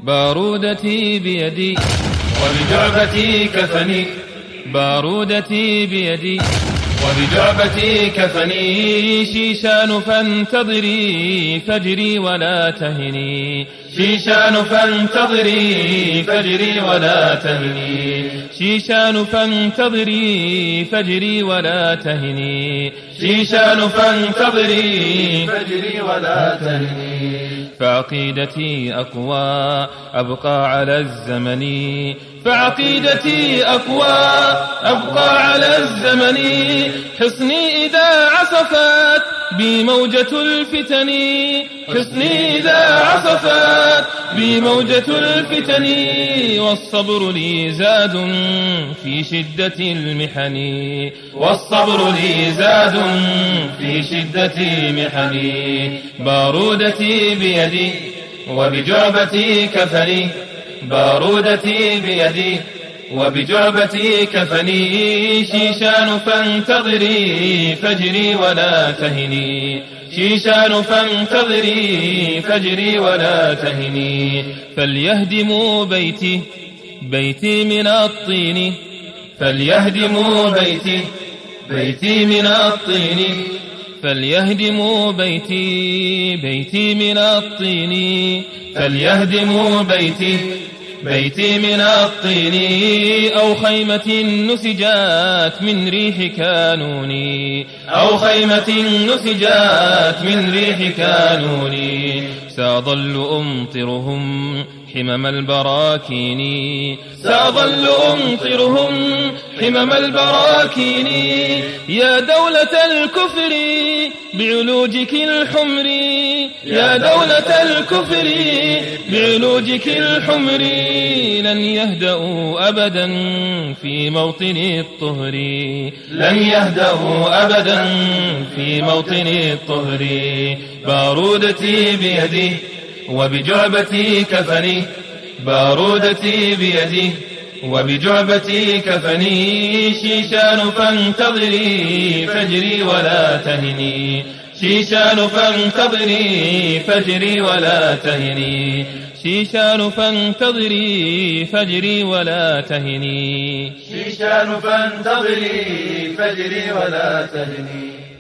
بارودتي بيدي وبجعبتي كفني، بارودتي بيدي وبجعبتي كفني، شيشان فانتظري فجري ولا تهني، شيشان فانتظري فجري ولا تهني، شيشان فانتظري فجري ولا تهني، شيشان فانتظري فجري ولا تهني. فعقيدتي أقوى أبقى على الزمن، فعقيدتي أقوى أبقى على الزمن، حصني إذا عصفت بي موجة الفتن، حصني إذا عصفت بي موجة الفتن، والصبر لي زاد في شدة المحن، والصبر لي زاد في شدة المحن. بارودتي بيدي وبجعبتي كفني، بارودتي بيدي وبجعبتي كفني، شيشان فانتظري فجري ولا تهني، شيشان فانتظري فجري ولا تهني. فليهدموا بيتي بيتي من الطين، فليهدموا بيتي بيتي من الطين، فليهدموا بيتي بيتي من الطين، فليهدموا بيتي بيتي من الطين، أو خيمة نسجات من ريح كانوني، أو خيمة نسجات من ريح كانوني. سأظل أمطرهم حمم البراكين، سأظل أمطرهم حمم البراكين. يا دولة الكفر بعلوجك الحمر، يا دولة الكفر بعلوجك الحمر، لن يهدأوا أبدا في موطن الطهر، لن يهدأوا أبدا في موطن الطهر. بارودتي بيدي وبجعبتي كفني، بارودتي بيدي وبجعبتي كفني، شيشان فانتظري فجري ولا تهني، شيشان فانتظري فجري ولا تهني، شيشان فانتظري فجري ولا تهني، شيشان فانتظري فجري ولا تهني.